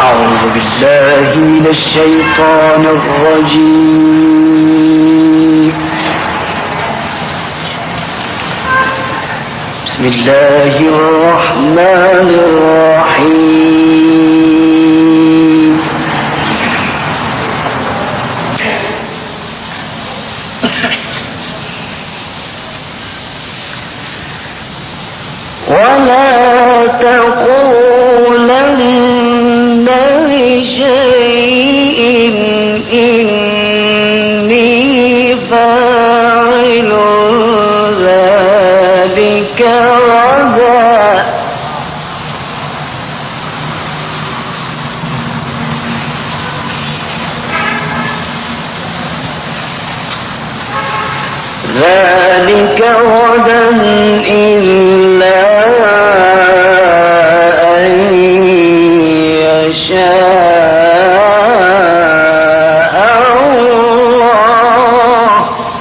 أعوذ بالله من الشيطان الرجيم. بسم الله الرحمن الرحيم. ولا تقولن لشيء إني فاعل ذلك غدا إلا أن يشاء الله.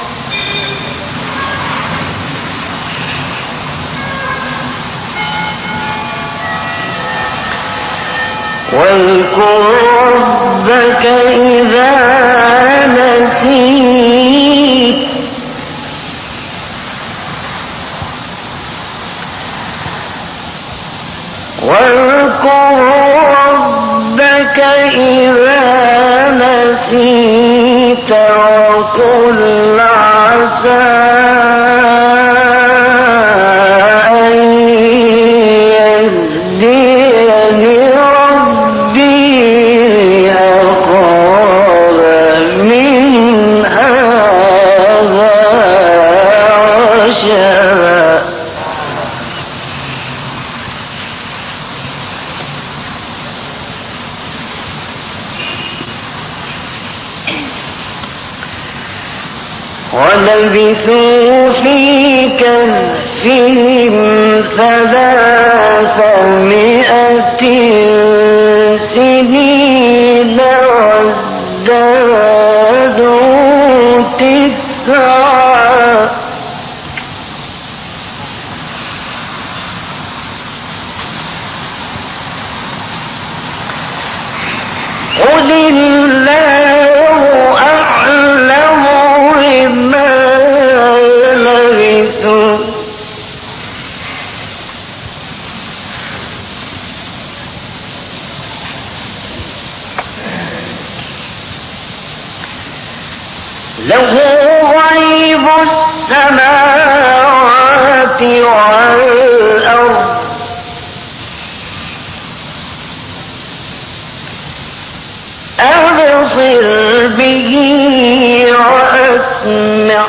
واذكر ربك إذا نسيت وقل عسى أن يهديني ربي لأقرب من هذا رشدا. ولبثوا في كهفهم 300 سنين وازدادوا 9. قل الله أعلم بما لبثوا له غيب السماوات والأرض أبصر به وأسمع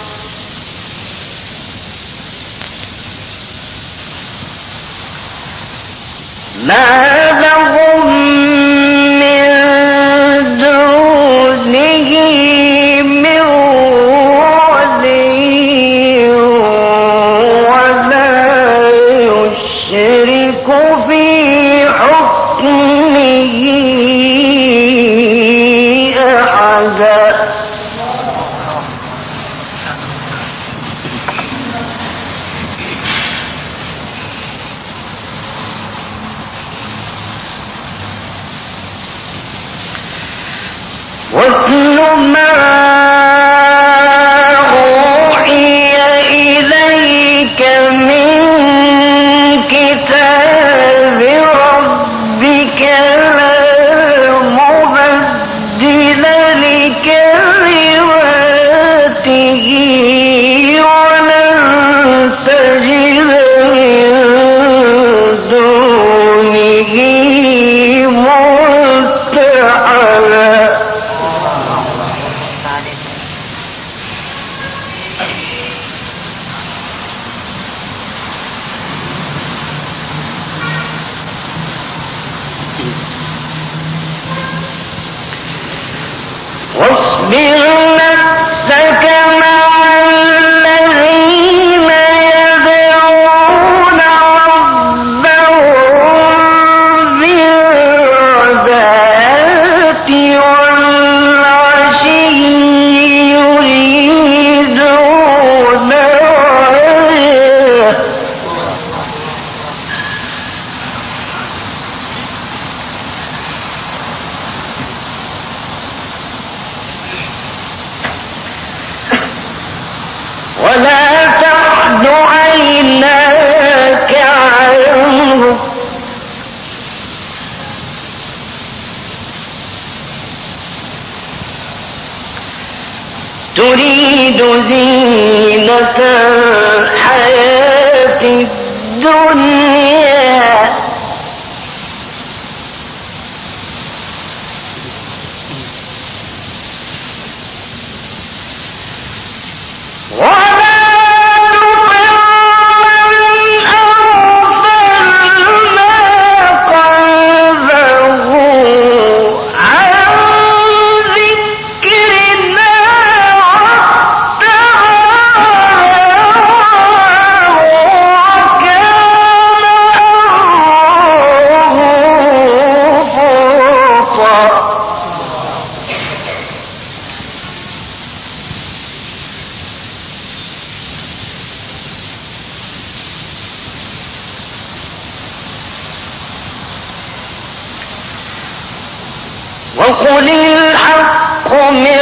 ما لهم من دونه من ولي ولا يشرك في حكمه أحدا. تريد زينة الحياة الدنيا وقل الحق من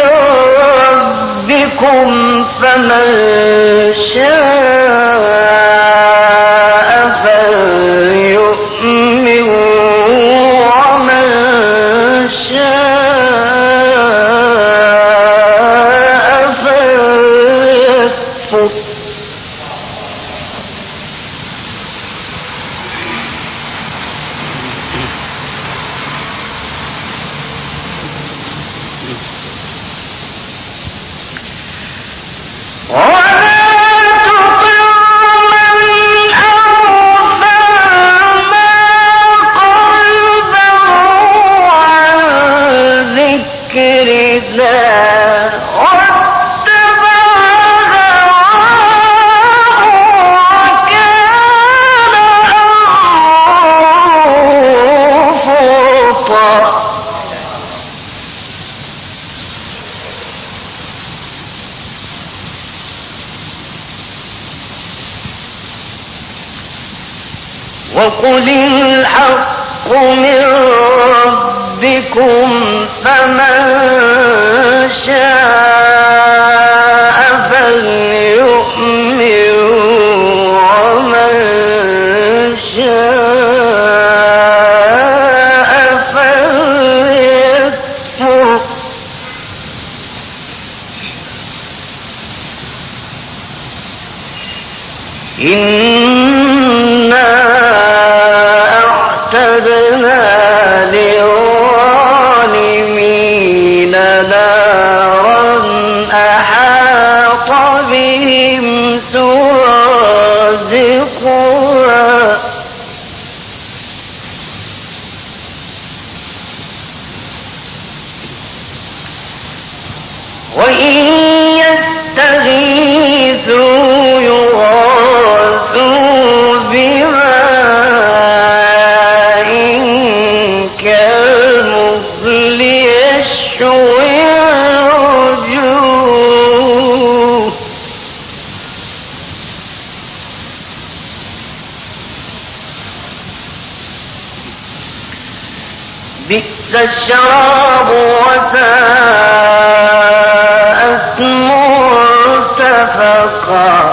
ربكم فمن شاء فليؤمن ومن شاء فليكفر وقل الحق من ربكم فمن شاء فليؤمن ومن شاء فليكفر أعتدنا للظالمين نارا أحاط بهم سرادقها وإن يستغيثوا يغاثوا بماء كالمهل يشوي الوجوه بئس الشراب وساءت مرتفقا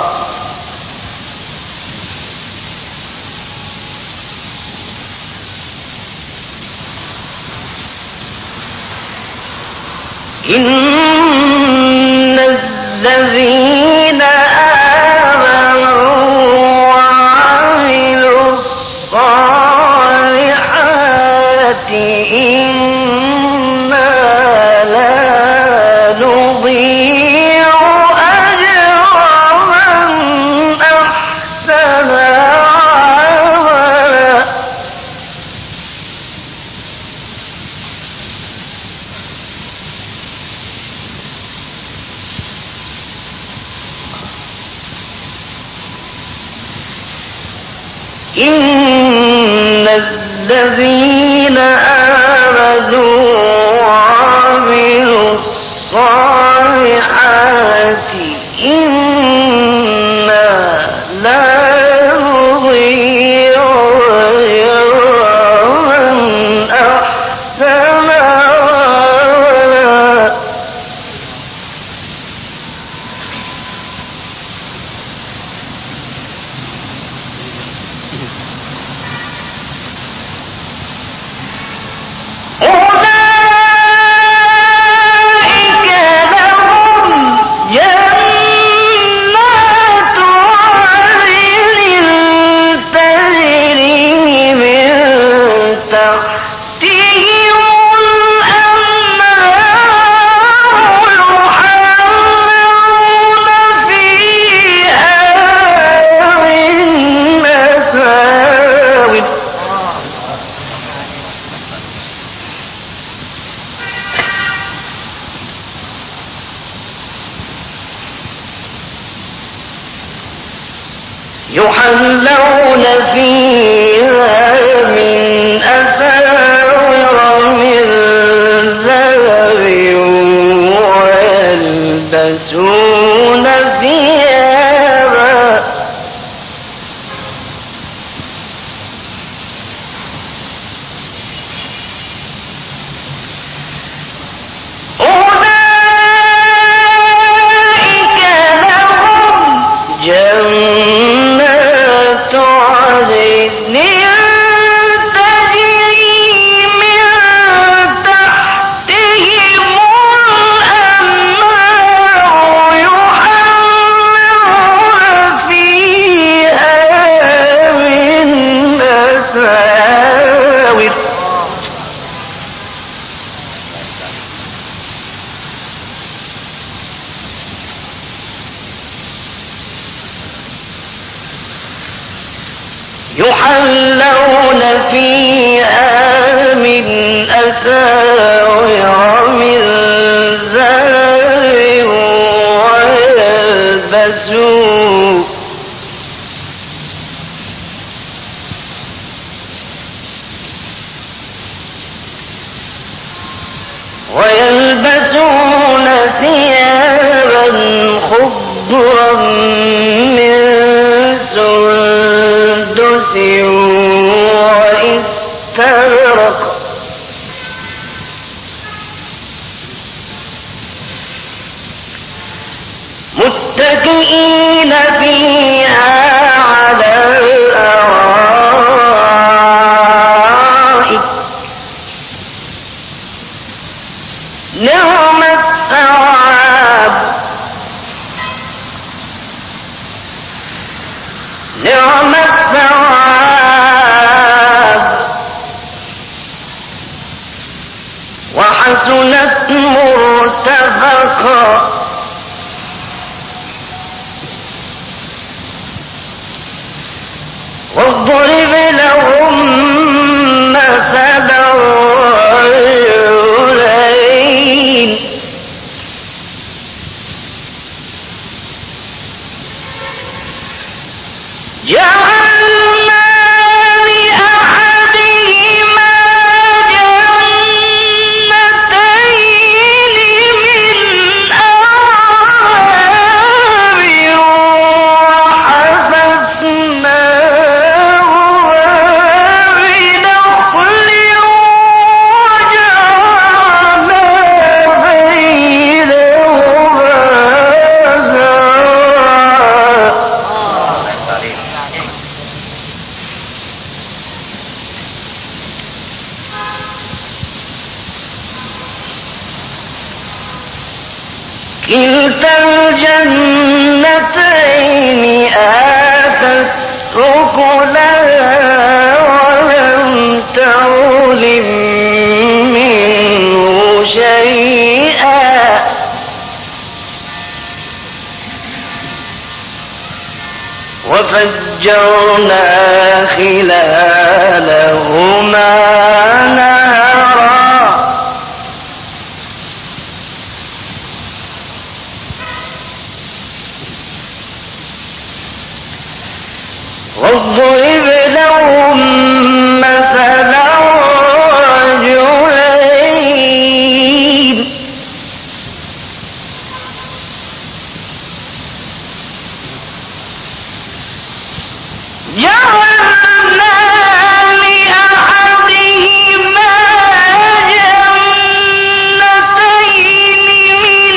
إن الذين آمنوا وعملوا الصالحات إنا لا نضيع أجر من أحسن عملا إن الذين آمنوا وعملوا الصالحات إنا لا نضيع أجر من أحسن عملا أولئك لهم يحلون فيها من أساور من ذهب ويلبسون ثيابا أولئك لهم جنات عدن تجري من تحتهم الأنهار يحلون فيها من أساور يحلون فيها من أساور من ذهب ويلبسون ثيابا خضرا من سندس واستبرق متكئين فيها على الأرائك نعم الثواب نعم الثواب وحسنت مرتفقا واضرب لهم مثلا رجلين جعلنا لأحدهما جنتين من أعناب كلتا الجنتين آتت أكلها ولم تظلم منه شيئا وفجرنا خلالهما نهرا واضرب لهم مثلا رجلين جعلنا لأحدهما جنتين من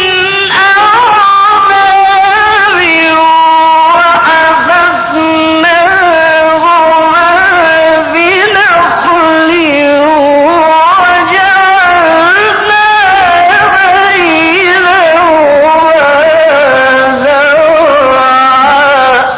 أعناب وحفظناهما بنخل وجعلنا بينهما زرعا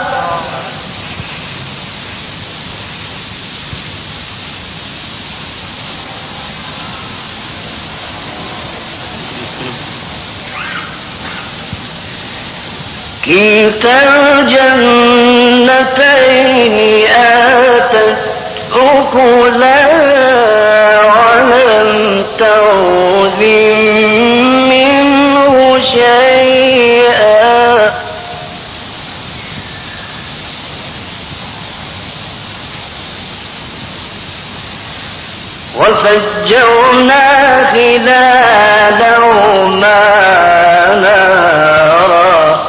كلتا الجنتين آتت أكلها ولم تظلم منه شيئا ففجرنا خلالهما نهرا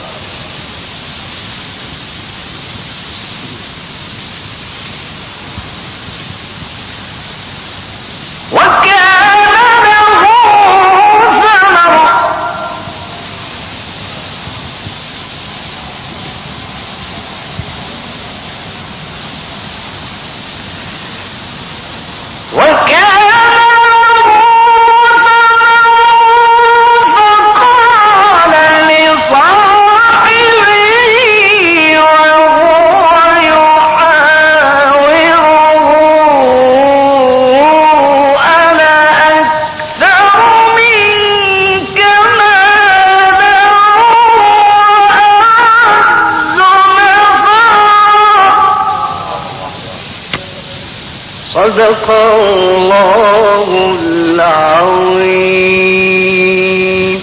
وكان له ثمر فقال لصاحبه وهو يحاوره أنا أكثر منك مالا وأعز نفرا صدق